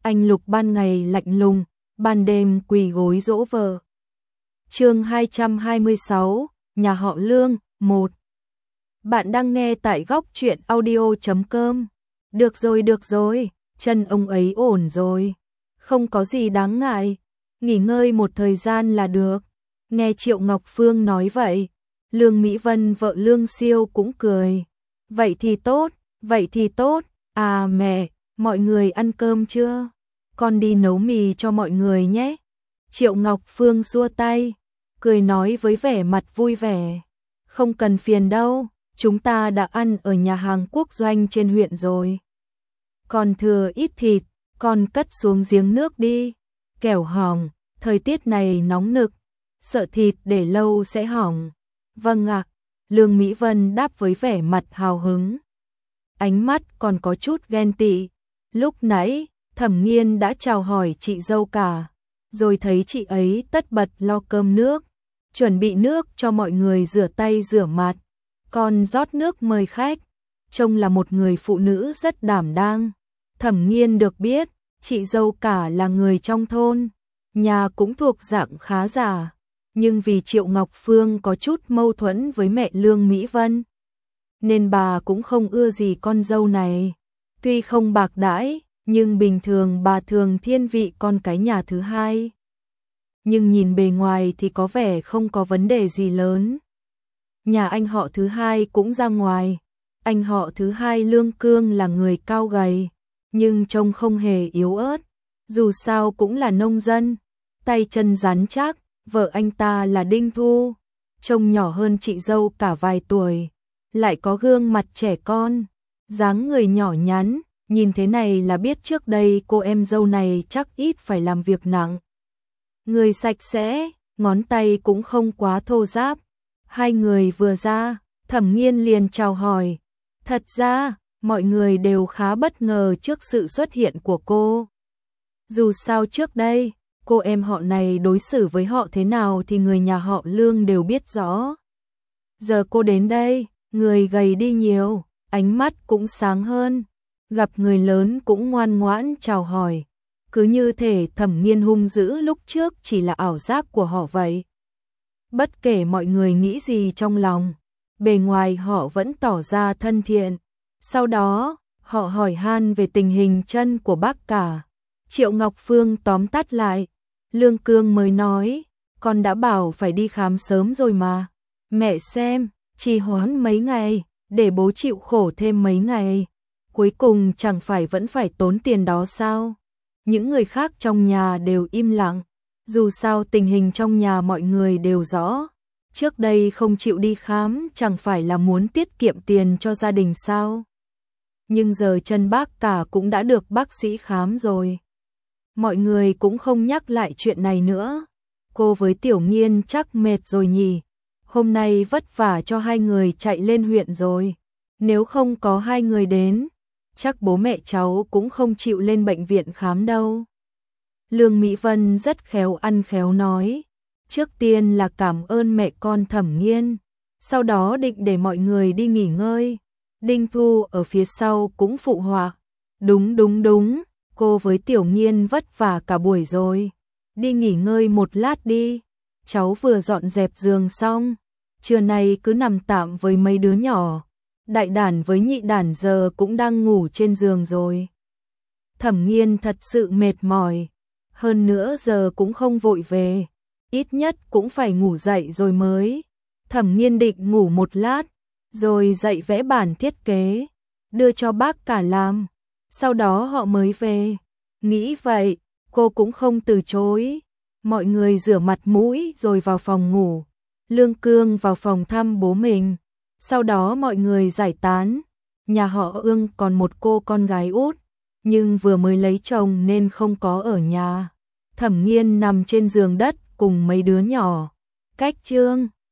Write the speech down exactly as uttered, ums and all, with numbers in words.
Anh Lục ban ngày lạnh lùng, ban đêm quỳ gối dỗ vợ. Chương hai trăm hai mươi sáu, nhà họ Lương, một. Bạn đang nghe tại góc truyện audio chấm com. Được rồi, được rồi, chân ông ấy ổn rồi. Không có gì đáng ngại, nghỉ ngơi một thời gian là được. Nghe Triệu Ngọc Phương nói vậy, Lương Mỹ Vân vợ Lương Siêu cũng cười. Vậy thì tốt, vậy thì tốt. À mẹ, mọi người ăn cơm chưa? Con đi nấu mì cho mọi người nhé. Triệu Ngọc Phương xua tay, cười nói với vẻ mặt vui vẻ. Không cần phiền đâu, chúng ta đã ăn ở nhà hàng quốc doanh trên huyện rồi. Còn thừa ít thịt, con cất xuống giếng nước đi. Kẻo hỏng, thời tiết này nóng nực, sợ thịt để lâu sẽ hỏng. Vâng ạ, Lương Mỹ Vân đáp với vẻ mặt hào hứng. Ánh mắt còn có chút ghen tị. Lúc nãy, Thẩm Nghiên đã chào hỏi chị dâu cả, rồi thấy chị ấy tất bật lo cơm nước, chuẩn bị nước cho mọi người rửa tay rửa mặt, còn rót nước mời khách, trông là một người phụ nữ rất đảm đang. Thẩm Nghiên được biết, chị dâu cả là người trong thôn, nhà cũng thuộc dạng khá giả, nhưng vì Triệu Ngọc Phương có chút mâu thuẫn với mẹ Lương Mỹ Vân, nên bà cũng không ưa gì con dâu này. Tuy không bạc đãi, nhưng bình thường bà thường thiên vị con cái nhà thứ hai. Nhưng nhìn bề ngoài thì có vẻ không có vấn đề gì lớn. Nhà anh họ thứ hai cũng ra ngoài. Anh họ thứ hai Lương Cương là người cao gầy, nhưng trông không hề yếu ớt. Dù sao cũng là nông dân, tay chân rắn chắc. Vợ anh ta là Đinh Thu, trông nhỏ hơn chị dâu cả vài tuổi, lại có gương mặt trẻ con, dáng người nhỏ nhắn. Nhìn thế này là biết trước đây cô em dâu này chắc ít phải làm việc nặng. Người sạch sẽ, ngón tay cũng không quá thô ráp. Hai người vừa ra, Thẩm Nghiên liền chào hỏi. Thật ra, mọi người đều khá bất ngờ trước sự xuất hiện của cô. Dù sao trước đây, cô em họ này đối xử với họ thế nào thì người nhà họ Lương đều biết rõ. Giờ cô đến đây, người gầy đi nhiều, ánh mắt cũng sáng hơn. Gặp người lớn cũng ngoan ngoãn chào hỏi, cứ như thể Thẩm Nghiên hung dữ lúc trước chỉ là ảo giác của họ vậy. Bất kể mọi người nghĩ gì trong lòng, bề ngoài họ vẫn tỏ ra thân thiện. Sau đó, họ hỏi han về tình hình chân của bác cả. Triệu Ngọc Phương tóm tắt lại, Lương Cương mới nói, con đã bảo phải đi khám sớm rồi mà. Mẹ xem, trì hoãn mấy ngày, để bố chịu khổ thêm mấy ngày. Cuối cùng chẳng phải vẫn phải tốn tiền đó sao? Những người khác trong nhà đều im lặng. Dù sao tình hình trong nhà mọi người đều rõ. Trước đây không chịu đi khám chẳng phải là muốn tiết kiệm tiền cho gia đình sao? Nhưng giờ chân bác cả cũng đã được bác sĩ khám rồi. Mọi người cũng không nhắc lại chuyện này nữa. Cô với Tiểu Nghiên chắc mệt rồi nhỉ? Hôm nay vất vả cho hai người chạy lên huyện rồi. Nếu không có hai người đến, chắc bố mẹ cháu cũng không chịu lên bệnh viện khám đâu. Lương Mỹ Vân rất khéo ăn khéo nói. Trước tiên là cảm ơn mẹ con Thẩm Nghiên, sau đó định để mọi người đi nghỉ ngơi. Đinh Thu ở phía sau cũng phụ họa. Đúng đúng đúng, cô với Tiểu Nghiên vất vả cả buổi rồi. Đi nghỉ ngơi một lát đi. Cháu vừa dọn dẹp giường xong, trưa nay cứ nằm tạm với mấy đứa nhỏ. Đại đản với nhị đản giờ cũng đang ngủ trên giường rồi. Thẩm Nghiên thật sự mệt mỏi, hơn nữa giờ cũng không vội về, ít nhất cũng phải ngủ dậy rồi mới. Thẩm Nghiên định ngủ một lát, rồi dậy vẽ bản thiết kế, đưa cho bác cả làm, sau đó họ mới về. Nghĩ vậy, cô cũng không từ chối. Mọi người rửa mặt mũi rồi vào phòng ngủ. Lương Cương vào phòng thăm bố mình. Sau đó mọi người giải tán. Nhà họ Ương còn một cô con gái út, nhưng vừa mới lấy chồng nên không có ở nhà. Thẩm Nghiên nằm trên giường đất cùng mấy đứa nhỏ. Cách chương